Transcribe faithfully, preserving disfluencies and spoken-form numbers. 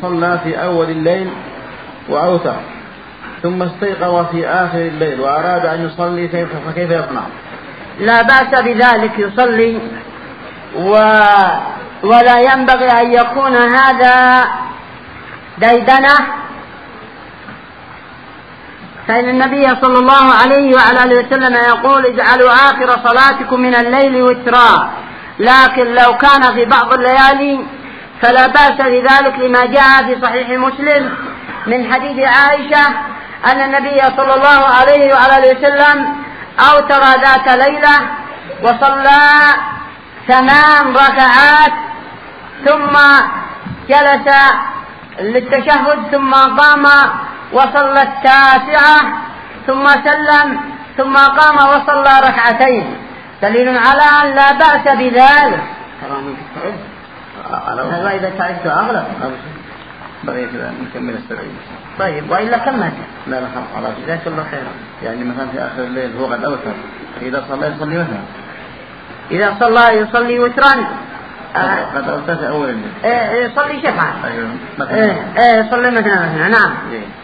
صلى في أول الليل وأوتر ثم استيقظ في آخر الليل وأراد أن يصلي فكيف يصنع؟ لا بأس بذلك، يصلي و... ولا ينبغي أن يكون هذا ديدنة، فإن النبي صلى الله عليه وعلى آله وسلم يقول اجعلوا آخر صلاتكم من الليل وترا، لكن لو كان في بعض الليالي فلا بأس بذلك، لما جاء في صحيح مسلم من حديث عائشة أن النبي صلى الله عليه وعلى آله وسلم أوتر ذات ليلة وصلى ثمان ركعات ثم جلس للتشهد ثم قام وصلى التاسعة ثم سلم ثم قام وصلى ركعتين، دليل على أن لا بأس بذلك. هذا إذا تعبت أغلب بغيت نكمل السبعين. طيب وإلا كمل. لا لا خلاص جزاك الله خيرا. يعني مثلا في آخر الليل هو قد أوتر، إذا صلى يصلي مثلا. إذا صلى يصلي وترا. قد أوتر في أول الليل. إيه يصلي شفعا. أيوه. إيه إيه يصلي مثلا مثلا نعم. إيه.